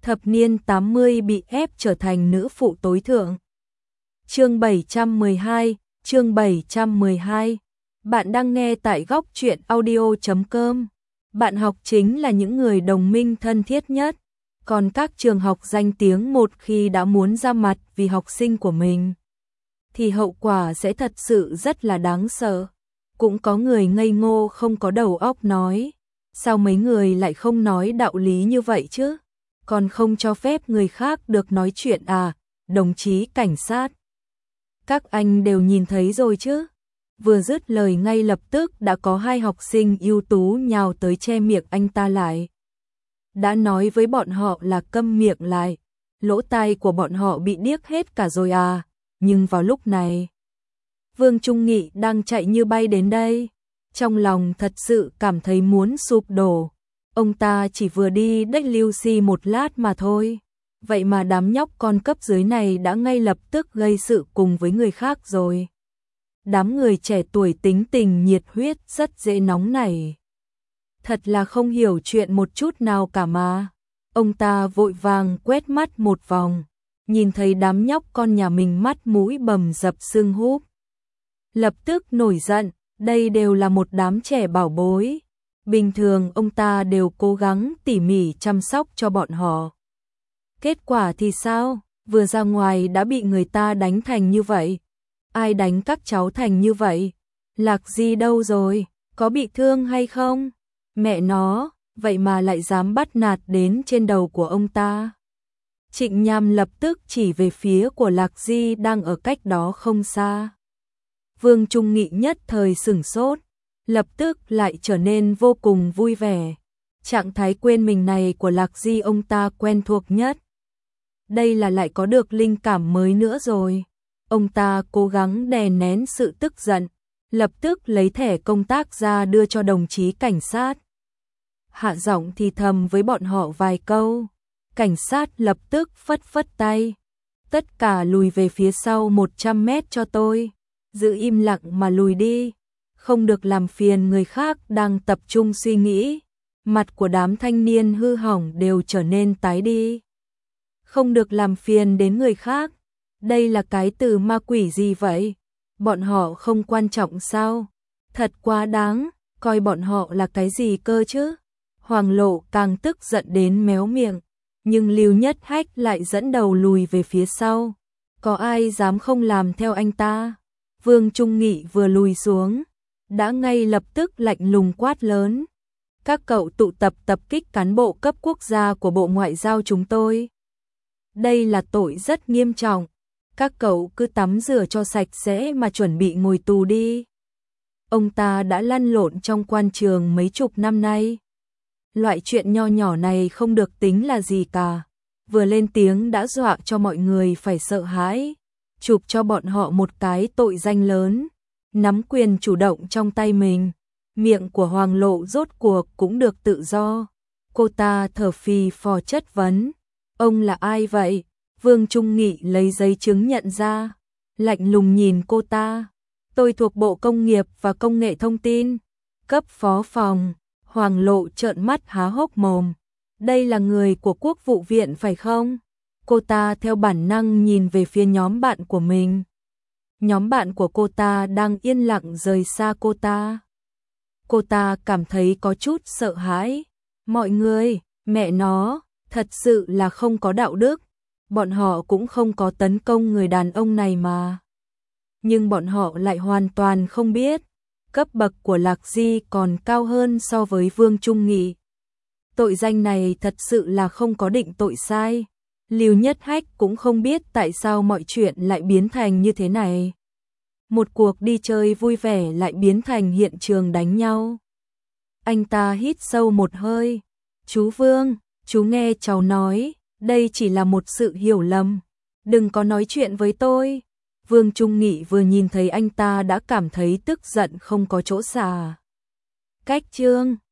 Thập niên 80 bị ép trở thành nữ phụ tối thượng. Chương 712, chương 712. Bạn đang nghe tại góc truyện audio.com. Bạn học chính là những người đồng minh thân thiết nhất, còn các trường học danh tiếng một khi đã muốn ra mặt vì học sinh của mình thì hậu quả sẽ thật sự rất là đáng sợ. Cũng có người ngây ngô không có đầu óc nói, sao mấy người lại không nói đạo lý như vậy chứ? Còn không cho phép người khác được nói chuyện à, đồng chí cảnh sát? Các anh đều nhìn thấy rồi chứ? Vừa dứt lời ngay lập tức đã có hai học sinh ưu tú nhào tới che miệng anh ta lại. Đã nói với bọn họ là câm miệng lại, lỗ tai của bọn họ bị điếc hết cả rồi à, nhưng vào lúc này, Vương Trung Nghị đang chạy như bay đến đây, trong lòng thật sự cảm thấy muốn sụp đổ. Ông ta chỉ vừa đi WC một lát mà thôi, vậy mà đám nhóc con cấp dưới này đã ngay lập tức gây sự cùng với người khác rồi. Đám người trẻ tuổi tính tình nhiệt huyết rất dễ nóng nảy. Thật là không hiểu chuyện một chút nào cả mà. Ông ta vội vàng quét mắt một vòng, nhìn thấy đám nhóc con nhà mình mắt mũi bầm dập sưng húp. Lập tức nổi giận, đây đều là một đám trẻ bảo bối. Bình thường ông ta đều cố gắng tỉ mỉ chăm sóc cho bọn họ. Kết quả thì sao? Vừa ra ngoài đã bị người ta đánh thành như vậy. Ai đánh các cháu thành như vậy? Lạc Di đâu rồi? Có bị thương hay không? Mẹ nó, vậy mà lại dám bắt nạt đến trên đầu của ông ta. Trịnh Nham lập tức chỉ về phía của Lạc Di đang ở cách đó không xa. Vương Trung Nghị nhất thời sửng sốt, lập tức lại trở nên vô cùng vui vẻ. Trạng thái quên mình này của Lạc Di ông ta quen thuộc nhất. Đây là lại có được linh cảm mới nữa rồi. Ông ta cố gắng đè nén sự tức giận, lập tức lấy thẻ công tác ra đưa cho đồng chí cảnh sát. Hạ giọng thì thầm với bọn họ vài câu. Cảnh sát lập tức phất phất tay. Tất cả lùi về phía sau 100 mét cho tôi. Giữ im lặng mà lùi đi. Không được làm phiền người khác đang tập trung suy nghĩ. Mặt của đám thanh niên hư hỏng đều trở nên tái đi. Không được làm phiền đến người khác. Đây là cái từ ma quỷ gì vậy? Bọn họ không quan trọng sao? Thật quá đáng, coi bọn họ là cái gì cơ chứ? Hoàng Lộ càng tức giận đến méo miệng, nhưng Lưu Nhất Hách lại dẫn đầu lùi về phía sau. Có ai dám không làm theo anh ta? Vương Trung Nghị vừa lùi xuống, đã ngay lập tức lạnh lùng quát lớn. Các cậu tụ tập tập kích cán bộ cấp quốc gia của Bộ Ngoại giao chúng tôi. Đây là tội rất nghiêm trọng. Các cậu cứ tắm rửa cho sạch sẽ mà chuẩn bị ngồi tù đi. Ông ta đã lăn lộn trong quan trường mấy chục năm nay. Loại chuyện nho nhỏ này không được tính là gì cả. Vừa lên tiếng đã dọa cho mọi người phải sợ hãi. Chụp cho bọn họ một cái tội danh lớn. Nắm quyền chủ động trong tay mình. Miệng của Hoàng Lộ rốt cuộc cũng được tự do. Cô ta thở phì phò chất vấn. Ông là ai vậy? Vương Trung Nghị lấy giấy chứng nhận ra. Lạnh lùng nhìn cô ta. Tôi thuộc Bộ Công nghiệp và Công nghệ Thông tin. Cấp phó phòng. Hoàng Lộ trợn mắt há hốc mồm. Đây là người của Quốc vụ viện phải không? Cô ta theo bản năng nhìn về phía nhóm bạn của mình. Nhóm bạn của cô ta đang yên lặng rời xa cô ta. Cô ta cảm thấy có chút sợ hãi. Mọi người, mẹ nó, thật sự là không có đạo đức. Bọn họ cũng không có tấn công người đàn ông này mà. Nhưng bọn họ lại hoàn toàn không biết. Cấp bậc của Lạc Di còn cao hơn so với Vương Trung Nghị. Tội danh này thật sự là không có định tội sai. Lưu Nhất Hách cũng không biết tại sao mọi chuyện lại biến thành như thế này. Một cuộc đi chơi vui vẻ lại biến thành hiện trường đánh nhau. Anh ta hít sâu một hơi. Chú Vương, chú nghe cháu nói, đây chỉ là một sự hiểu lầm. Đừng có nói chuyện với tôi. Vương Trung Nghị vừa nhìn thấy anh ta đã cảm thấy tức giận không có chỗ xả. Cách chương